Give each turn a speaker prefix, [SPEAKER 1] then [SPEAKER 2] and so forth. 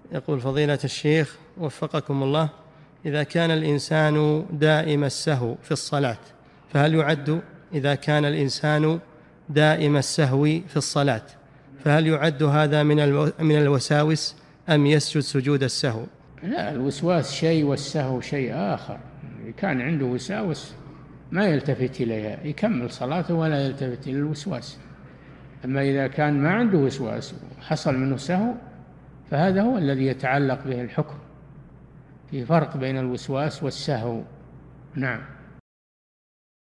[SPEAKER 1] يقول فضيلة الشيخ وفقكم الله: إذا كان الإنسان دائم السهو في الصلاة فهل يعد إذا كان الإنسان دائم السهو في الصلاة فهل يعد هذا من الوساوس أم يسجد سجود السهو؟
[SPEAKER 2] لا، الوسواس شيء والسهو شيء آخر. كان عنده وساوس ما يلتفت إليها، يكمل صلاته ولا يلتفت إلى الوسواس. أما إذا كان ما عنده وسواس وحصل منه سهو فهذا هو الذي يتعلق به الحكم. في فرق بين الوسواس والسهو. نعم.